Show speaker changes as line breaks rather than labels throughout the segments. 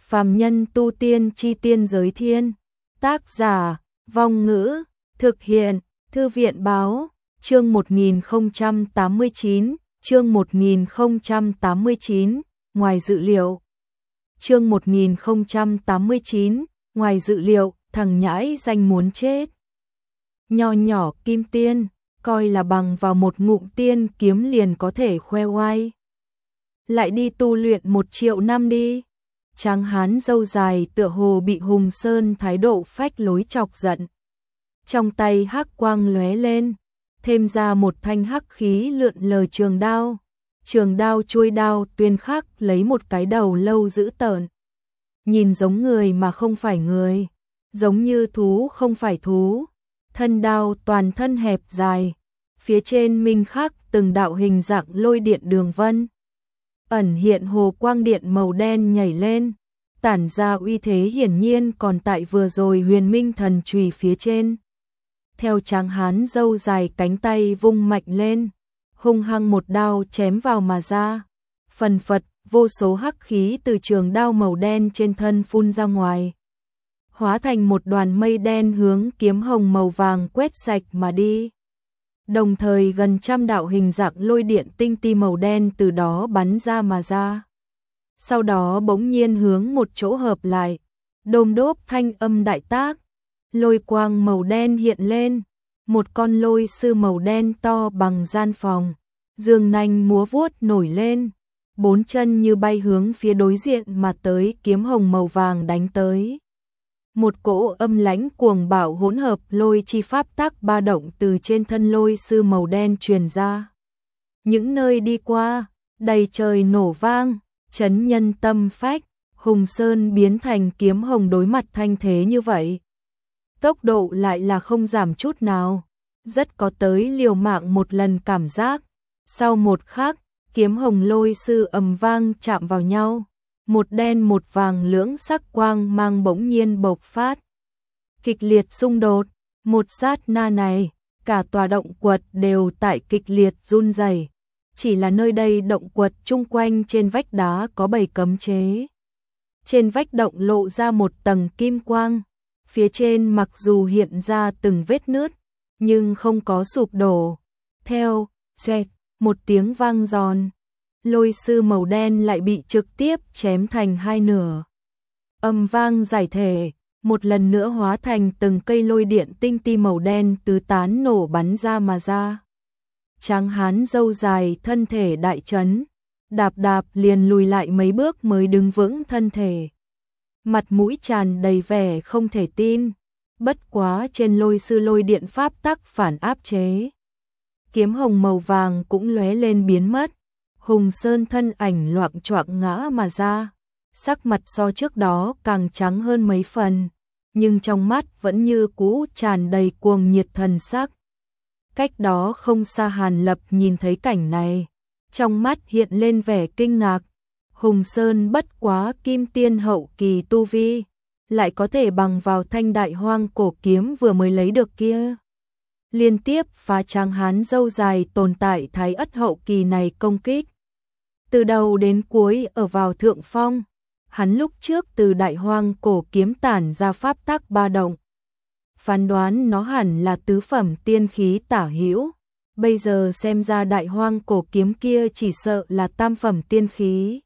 Phàm nhân tu tiên chi tiên giới thiên. Tác giả, Vong Ngữ, thực hiện, Thư viện báo, chương 1089, chương 1089, ngoài dự liệu. Chương 1089, ngoài dự liệu, thằng nhãi danh muốn chết. Nho nhỏ kim tiên, coi là bằng vào một ngụm tiên kiếm liền có thể khoe oai. Lại đi tu luyện 1 triệu năm đi. Tráng hán râu dài tựa hồ bị Hùng Sơn thái độ phách lối chọc giận. Trong tay hắc quang lóe lên, thêm ra một thanh hắc khí lượn lờ trường đao. Trường đao chuôi đao tuyên khắc lấy một cái đầu lâu dữ tợn. Nhìn giống người mà không phải người, giống như thú không phải thú. Thân đao toàn thân hẹp dài, phía trên minh khắc từng đạo hình dạng lôi điện đường vân. Ẩn hiện hồ quang điện màu đen nhảy lên, tản ra uy thế hiển nhiên còn tại vừa rồi huyền minh thần chùy phía trên. Theo tráng hán râu dài cánh tay vung mạnh lên, hung hăng một đao chém vào mà ra. Phần phật, vô số hắc khí từ trường đao màu đen trên thân phun ra ngoài. Hóa thành một đoàn mây đen hướng kiếm hồng màu vàng quét sạch mà đi. Đồng thời gần 100 đạo hình dạng lôi điện tinh ti màu đen từ đó bắn ra mà ra. Sau đó bỗng nhiên hướng một chỗ hợp lại, đôm đốp thanh âm đại tác, lôi quang màu đen hiện lên, một con lôi sư màu đen to bằng gian phòng, dương nanh múa vuốt nổi lên, 4 chân như bay hướng phía đối diện mà tới kiếm hồng màu vàng đánh tới. Một cỗ âm lãnh cuồng bạo hỗn hợp lôi chi pháp tắc ba động từ trên thân lôi sư màu đen truyền ra. Những nơi đi qua, đầy trời nổ vang, chấn nhân tâm phách, Hùng Sơn biến thành kiếm hồng đối mặt thanh thế như vậy. Tốc độ lại là không giảm chút nào, rất có tới liều mạng một lần cảm giác. Sau một khắc, kiếm hồng lôi sư ầm vang chạm vào nhau. Một đen một vàng lưỡng sắc quang mang bỗng nhiên bộc phát. Kịch liệt xung đột, một sát na này, cả tòa động quật đều tại kịch liệt run rẩy. Chỉ là nơi đây động quật chung quanh trên vách đá có 7 cấm chế. Trên vách động lộ ra một tầng kim quang, phía trên mặc dù hiện ra từng vết nứt, nhưng không có sụp đổ. Theo, xoẹt, một tiếng vang giòn. Lôi sư màu đen lại bị trực tiếp chém thành 2 nửa. Âm vang giải thể, một lần nữa hóa thành từng cây lôi điện tinh ti màu đen tứ tán nổ bắn ra mà ra. Tráng hán râu dài thân thể đại chấn, đạp đạp liền lùi lại mấy bước mới đứng vững thân thể. Mặt mũi tràn đầy vẻ không thể tin, bất quá trên lôi sư lôi điện pháp tắc phản áp chế. Kiếm hồng màu vàng cũng lóe lên biến mất. Hùng Sơn thân ảnh loạng choạng ngã mà ra, sắc mặt so trước đó càng trắng hơn mấy phần, nhưng trong mắt vẫn như cũ tràn đầy cuồng nhiệt thần sắc. Cách đó không xa Hàn Lập nhìn thấy cảnh này, trong mắt hiện lên vẻ kinh ngạc. Hùng Sơn bất quá kim tiên hậu kỳ tu vi, lại có thể bằng vào thanh đại hoang cổ kiếm vừa mới lấy được kia. Liên tiếp phá tráng hán râu dài tồn tại thái ất hậu kỳ này công kích. Từ đầu đến cuối ở vào thượng phong, hắn lúc trước từ đại hoang cổ kiếm tản ra pháp tắc ba động. Phán đoán nó hẳn là tứ phẩm tiên khí tả hữu, bây giờ xem ra đại hoang cổ kiếm kia chỉ sợ là tam phẩm tiên khí.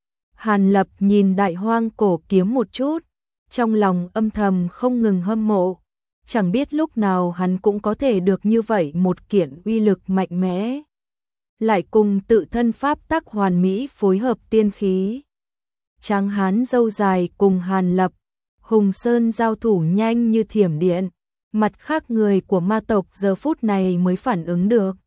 Hàn Lập nhìn đại hoang cổ kiếm một chút, trong lòng âm thầm không ngừng hâm mộ, chẳng biết lúc nào hắn cũng có thể được như vậy một kiện uy lực mạnh mẽ. Lại cùng tự thân pháp tắc hoàn mỹ phối hợp tiên khí. Tráng hán râu dài cùng Hàn Lập, Hùng Sơn giao thủ nhanh như thiểm điện, mặt khác người của ma tộc giờ phút này mới phản ứng được.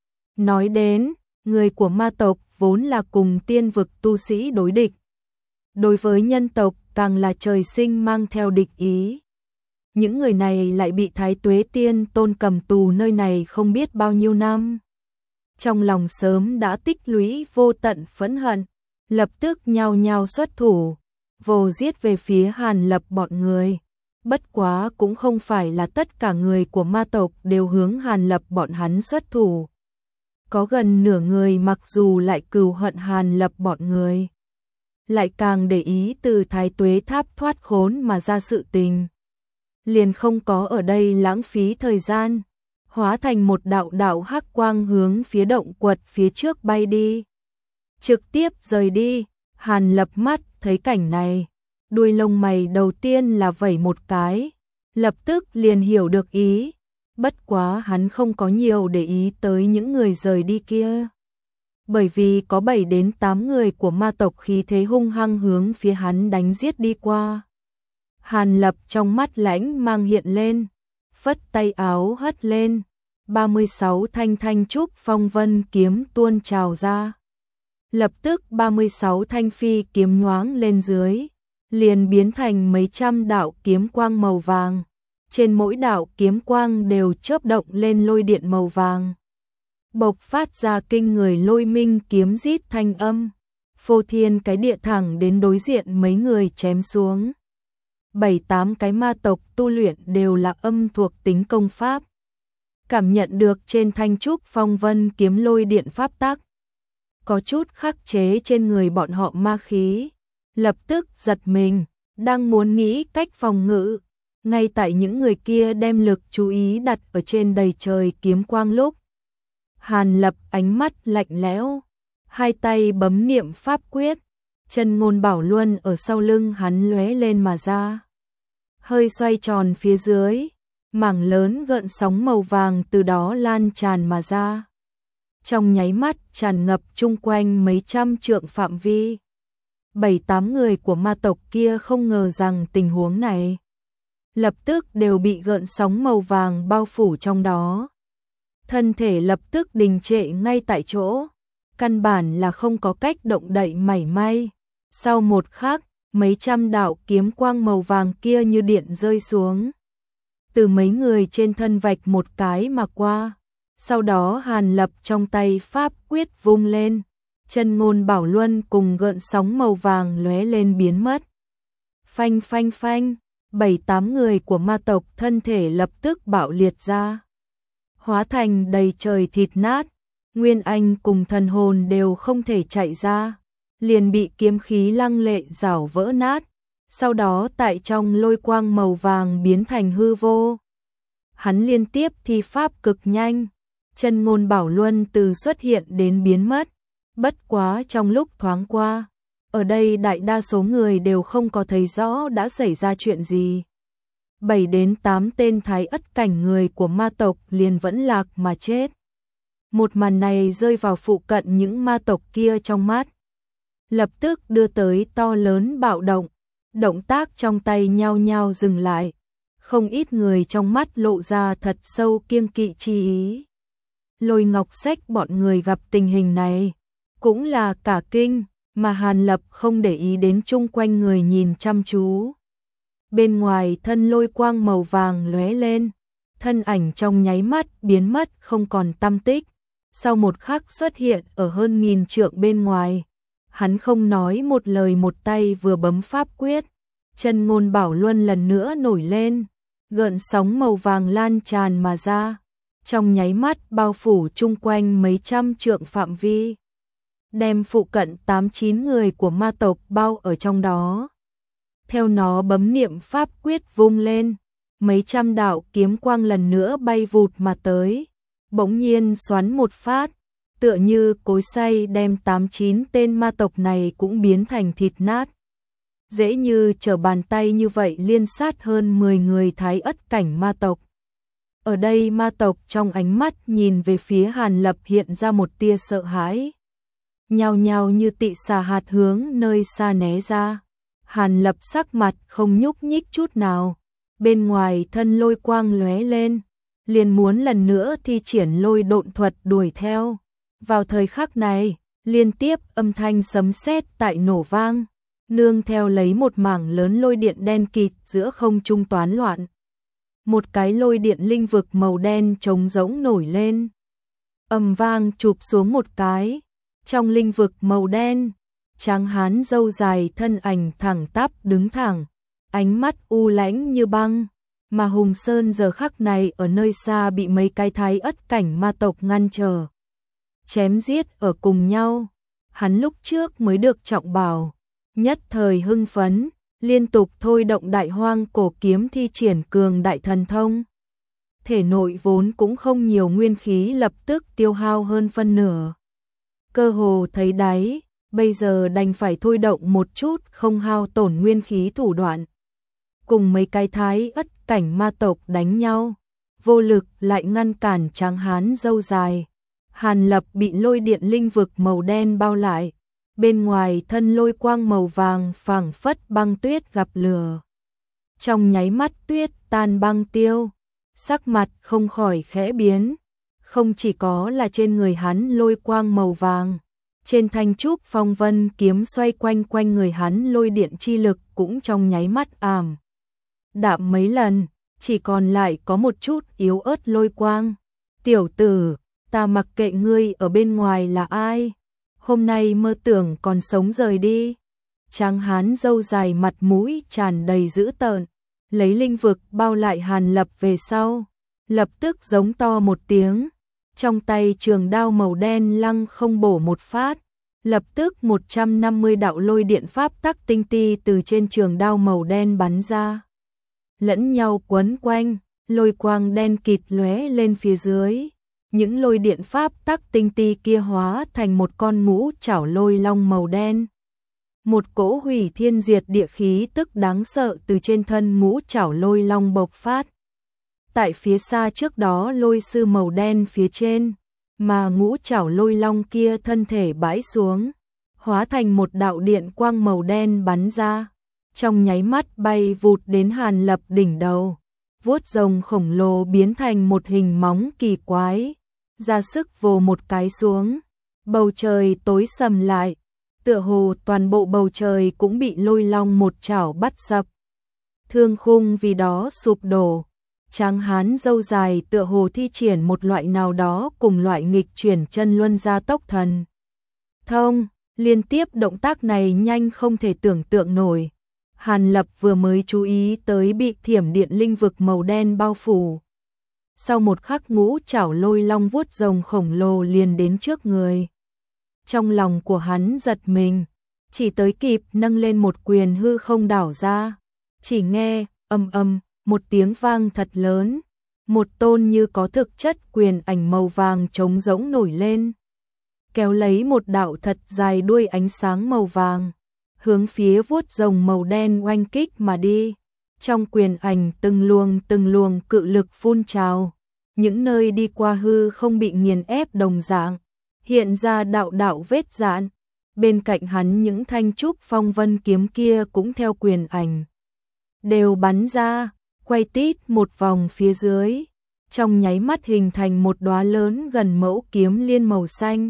Nói đến, người của ma tộc vốn là cùng tiên vực tu sĩ đối địch. Đối với nhân tộc càng là trời sinh mang theo địch ý. Những người này lại bị Thái Tuế Tiên Tôn cầm tù nơi này không biết bao nhiêu năm. Trong lòng sớm đã tích lũy vô tận phẫn hận, lập tức nhao nhao xuất thủ, vồ giết về phía Hàn Lập bọn người. Bất quá cũng không phải là tất cả người của ma tộc đều hướng Hàn Lập bọn hắn xuất thủ. Có gần nửa người mặc dù lại cừu hận Hàn Lập bọn người, lại càng để ý từ Thái Tuế Tháp thoát khốn mà ra sự tình. Liền không có ở đây lãng phí thời gian, hóa thành một đạo đạo hắc quang hướng phía động quật phía trước bay đi. Trực tiếp rời đi, Hàn Lập mắt thấy cảnh này, đuôi lông mày đầu tiên là vẩy một cái, lập tức liền hiểu được ý, bất quá hắn không có nhiều để ý tới những người rời đi kia. Bởi vì có 7 đến 8 người của ma tộc khí thế hung hăng hướng phía hắn đánh giết đi qua. Hàn Lập trong mắt lãnh mang hiện lên, phất tay áo hất lên, 36 thanh thanh trúc phong vân kiếm tuôn trào ra. Lập tức 36 thanh phi kiếm nhoáng lên dưới, liền biến thành mấy trăm đạo kiếm quang màu vàng. Trên mỗi đạo kiếm quang đều chớp động lên lôi điện màu vàng. Bộc phát ra kinh người lôi minh kiếm rít thanh âm, phô thiên cái địa thẳng đến đối diện mấy người chém xuống. 7-8 cái ma tộc tu luyện đều là âm thuộc tính công pháp. Cảm nhận được trên thanh trúc phong vân kiếm lôi điện pháp tắc, có chút khắc chế trên người bọn họ ma khí, lập tức giật mình, đang muốn nghĩ cách phòng ngự. Ngay tại những người kia đem lực chú ý đặt ở trên đầy trời kiếm quang lúc, Hàn Lập ánh mắt lạnh lẽo, hai tay bấm niệm pháp quyết, chân ngôn bảo luân ở sau lưng hắn lóe lên mà ra. Hơi xoay tròn phía dưới, mảng lớn gợn sóng màu vàng từ đó lan tràn mà ra. Trong nháy mắt tràn ngập chung quanh mấy trăm trượng phạm vi. 7-8 người của ma tộc kia không ngờ rằng tình huống này lập tức đều bị gợn sóng màu vàng bao phủ trong đó. Thân thể lập tức đình trệ ngay tại chỗ, căn bản là không có cách động đậy mảy may. Sau một khắc, mấy trăm đạo kiếm quang màu vàng kia như điện rơi xuống. Từ mấy người trên thân vạch một cái mà qua. Sau đó Hàn Lập trong tay pháp quyết vung lên, chân ngôn bảo luân cùng gợn sóng màu vàng lóe lên biến mất. Phanh phanh phanh, 7-8 người của ma tộc thân thể lập tức bạo liệt ra, hóa thành đầy trời thịt nát. Nguyên anh cùng thần hồn đều không thể chạy ra, liền bị kiếm khí lăng lệ rảo vỡ nát, sau đó tại trong lôi quang màu vàng biến thành hư vô. Hắn liên tiếp thi pháp cực nhanh, chân ngôn bảo luân từ xuất hiện đến biến mất, bất quá trong lúc thoáng qua, ở đây đại đa số người đều không có thấy rõ đã xảy ra chuyện gì. 7 đến 8 tên thái ất cảnh người của ma tộc liền vẫn lạc mà chết. Một màn này rơi vào phụ cận những ma tộc kia trong mắt, lập tức đưa tới to lớn bạo động, động tác trong tay nhao nhao dừng lại, không ít người trong mắt lộ ra thật sâu kiêng kỵ chi ý. Lôi Ngọc Sách bọn người gặp tình hình này, cũng là cả kinh, mà Hàn Lập không để ý đến chung quanh người nhìn chăm chú. Bên ngoài thân lôi quang màu vàng lóe lên, thân ảnh trong nháy mắt biến mất không còn tăm tích, sau một khắc xuất hiện ở hơn 1000 trượng bên ngoài. Hắn không nói một lời, một tay vừa bấm pháp quyết, chân ngôn bảo luân lần nữa nổi lên, gợn sóng màu vàng lan tràn mà ra, trong nháy mắt bao phủ chung quanh mấy trăm trượng phạm vi, đem phụ cận 8-9 người của ma tộc bao ở trong đó. Theo nó bấm niệm pháp quyết vung lên, mấy trăm đạo kiếm quang lần nữa bay vụt mà tới, bỗng nhiên xoắn một phát, tựa như cối xay đem 8-9 tên ma tộc này cũng biến thành thịt nát. Dễ như trở bàn tay như vậy liên sát hơn 10 người thái ất cảnh ma tộc. Ở đây ma tộc trong ánh mắt nhìn về phía Hàn Lập hiện ra một tia sợ hãi, nhao nhao như tị xà hạt hướng nơi xa né ra. Hàn Lập sắc mặt không nhúc nhích chút nào, bên ngoài thân lôi quang lóe lên, liền muốn lần nữa thi triển lôi độn thuật đuổi theo. Vào thời khắc này, liên tiếp âm thanh sấm sét tại nổ vang, nương theo lấy một mảng lớn lôi điện đen kịt giữa không trung toán loạn. Một cái lôi điện linh vực màu đen trống rỗng nổi lên, ầm vang chụp xuống một cái. Trong linh vực màu đen, tráng hán râu dài thân ảnh thẳng tắp đứng thẳng, ánh mắt u lãnh như băng, mà Hùng Sơn giờ khắc này ở nơi xa bị mấy cái thái ất cảnh ma tộc ngăn trở, chém giết ở cùng nhau. Hắn lúc trước mới được trọng bảo, nhất thời hưng phấn, liên tục thôi động Đại Hoang Cổ Kiếm thi triển cường đại thần thông. Thể nội vốn cũng không nhiều nguyên khí lập tức tiêu hao hơn phân nửa. Cơ hồ thấy đáy, bây giờ đành phải thôi động một chút không hao tổn nguyên khí thủ đoạn. Cùng mấy cái thái ất cảnh ma tộc đánh nhau, vô lực lại ngăn cản tráng hán râu dài. Hàn Lập bị lôi điện linh vực màu đen bao lại, bên ngoài thân lôi quang màu vàng phảng phất băng tuyết gặp lửa. Trong nháy mắt tuyết tan băng tiêu, sắc mặt không khỏi khẽ biến, không chỉ có là trên người hắn lôi quang màu vàng, trên thanh trúc phong vân kiếm xoay quanh quanh người hắn lôi điện chi lực cũng trong nháy mắt ảm đạm mấy lần, chỉ còn lại có một chút yếu ớt lôi quang. Tiểu tử, ta mặc kệ ngươi ở bên ngoài là ai, hôm nay mơ tưởng còn sống rời đi. Tráng hán râu dài mặt mũi tràn đầy dữ tợn, lấy linh vực bao lại Hàn Lập về sau, lập tức giống to một tiếng, trong tay trường đao màu đen lăng không bổ một phát, lập tức 150 đạo lôi điện pháp tắc tinh ti từ trên trường đao màu đen bắn ra, lẫn nhau quấn quanh, lôi quang đen kịt lóe lên phía dưới. Những lôi điện pháp tắc tinh ti kia hóa thành một con ngũ chảo lôi long màu đen. Một cỗ hủy thiên diệt địa khí tức đáng sợ từ trên thân ngũ chảo lôi long bộc phát. Tại phía xa trước đó lôi sư màu đen phía trên, mà ngũ chảo lôi long kia thân thể bãi xuống, hóa thành một đạo điện quang màu đen bắn ra, trong nháy mắt bay vụt đến Hàn Lập đỉnh đầu. Vuốt rồng khổng lồ biến thành một hình móng kỳ quái, ra sức vồ một cái xuống, bầu trời tối sầm lại, tựa hồ toàn bộ bầu trời cũng bị lôi long một chảo bắt sập. Thương khung vì đó sụp đổ, tráng hán râu dài tựa hồ thi triển một loại nào đó cùng loại nghịch chuyển chân luân gia tốc thần thông, liên tiếp động tác này nhanh không thể tưởng tượng nổi. Hàn Lập vừa mới chú ý tới bị thiểm điện linh vực màu đen bao phủ. Sau một khắc ngũ chảo lôi long vuốt rồng khổng lồ liền đến trước người. Trong lòng của hắn giật mình, chỉ tới kịp nâng lên một quyền hư không đảo ra. Chỉ nghe, ầm ầm, một tiếng vang thật lớn. Một tôn như có thực chất quyền ảnh màu vàng trống rỗng nổi lên. Kéo lấy một đạo thật dài đuôi ánh sáng màu vàng, hướng phía vuốt rồng màu đen oanh kích mà đi. Trong quyền ảnh từng luồng cự lực phun trào, những nơi đi qua hư không bị nghiền ép đồng dạng, hiện ra đạo đạo vết rạn. Bên cạnh hắn những thanh trúc phong vân kiếm kia cũng theo quyền ảnh đều bắn ra, quay tít một vòng phía dưới, trong nháy mắt hình thành một đóa lớn gần mẫu kiếm liên màu xanh.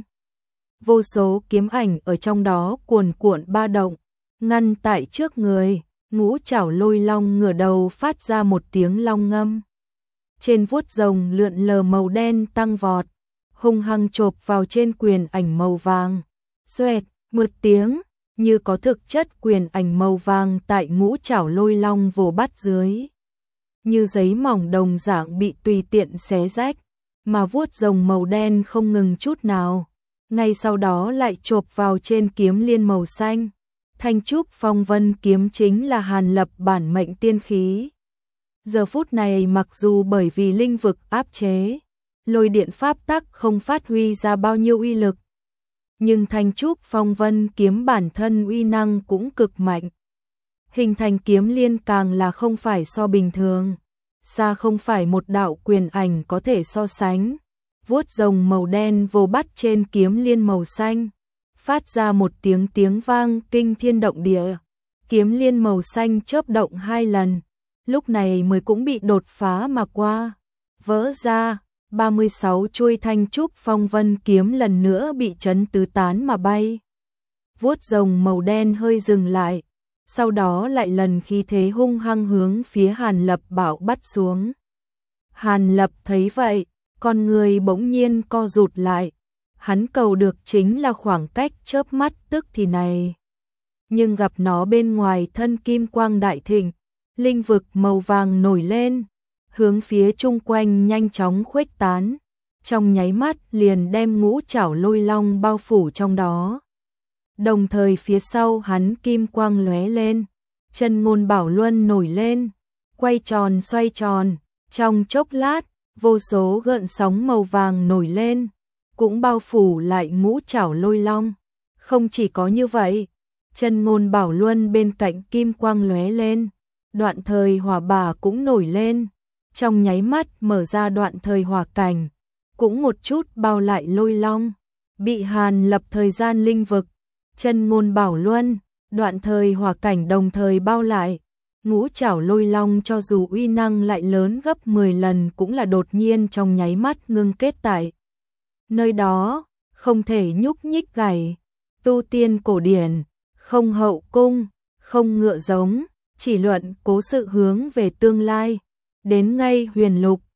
Vô số kiếm ảnh ở trong đó cuồn cuộn ba động, ngăn tại trước người. Ngũ chảo lôi long ngửa đầu phát ra một tiếng long ngâm. Trên vuốt rồng lượn lờ màu đen tăng vọt, hung hăng chộp vào trên quyền ảnh màu vàng. Xoẹt, một tiếng, như có thực chất quyền ảnh màu vàng tại ngũ chảo lôi long vồ bắt dưới. Như giấy mỏng đồng dạng bị tùy tiện xé rách, mà vuốt rồng màu đen không ngừng chút nào. Ngay sau đó lại chộp vào trên kiếm liên màu xanh. Thanh trúc phong vân kiếm chính là Hàn Lập bản mệnh tiên khí. Giờ phút này mặc dù bởi vì linh vực áp chế, lôi điện pháp tắc không phát huy ra bao nhiêu uy lực, nhưng thanh trúc phong vân kiếm bản thân uy năng cũng cực mạnh. Hình thành kiếm liên càng là không phải so bình thường, xa không phải một đạo quyền ảnh có thể so sánh. Vuốt rồng màu đen vồ bắt trên kiếm liên màu xanh, phát ra một tiếng vang kinh thiên động địa. Kiếm liên màu xanh chớp động 2 lần, lúc này mới cũng bị đột phá mà qua, vỡ ra. 36 chuôi thanh trúc phong vân kiếm lần nữa bị chấn tứ tán mà bay. Vuốt rồng màu đen hơi dừng lại, sau đó lại lần khí thế hung hăng hướng phía Hàn Lập bạo bắt xuống. Hàn Lập thấy vậy, con người bỗng nhiên co rụt lại. Hắn cầu được chính là khoảng cách chớp mắt tức thì này. Nhưng gặp nó bên ngoài thân kim quang đại thịnh, linh vực màu vàng nổi lên, hướng phía chung quanh nhanh chóng khuếch tán, trong nháy mắt liền đem ngũ chảo lôi long bao phủ trong đó. đồng thời phía sau hắn kim quang lóe lên, chân ngôn bảo luân nổi lên, quay tròn xoay tròn, trong chốc lát, vô số gợn sóng màu vàng nổi lên, cũng bao phủ lại ngũ trảo lôi long. Không chỉ có như vậy, chân ngôn bảo luân bên cạnh kim quang lóe lên, đoạn thời hỏa bả cũng nổi lên, trong nháy mắt mở ra đoạn thời hỏa cảnh, cũng một chút bao lại lôi long, bị hàn lập thời gian linh vực, chân ngôn bảo luân, đoạn thời hỏa cảnh đồng thời bao lại, ngũ trảo lôi long cho dù uy năng lại lớn gấp 10 lần cũng là đột nhiên trong nháy mắt ngưng kết tại nơi đó, không thể nhúc nhích gảy. Tu tiên cổ điển, không hậu cung, không ngựa giống, chỉ luận cố sự hướng về tương lai. Đến ngay huyền lục,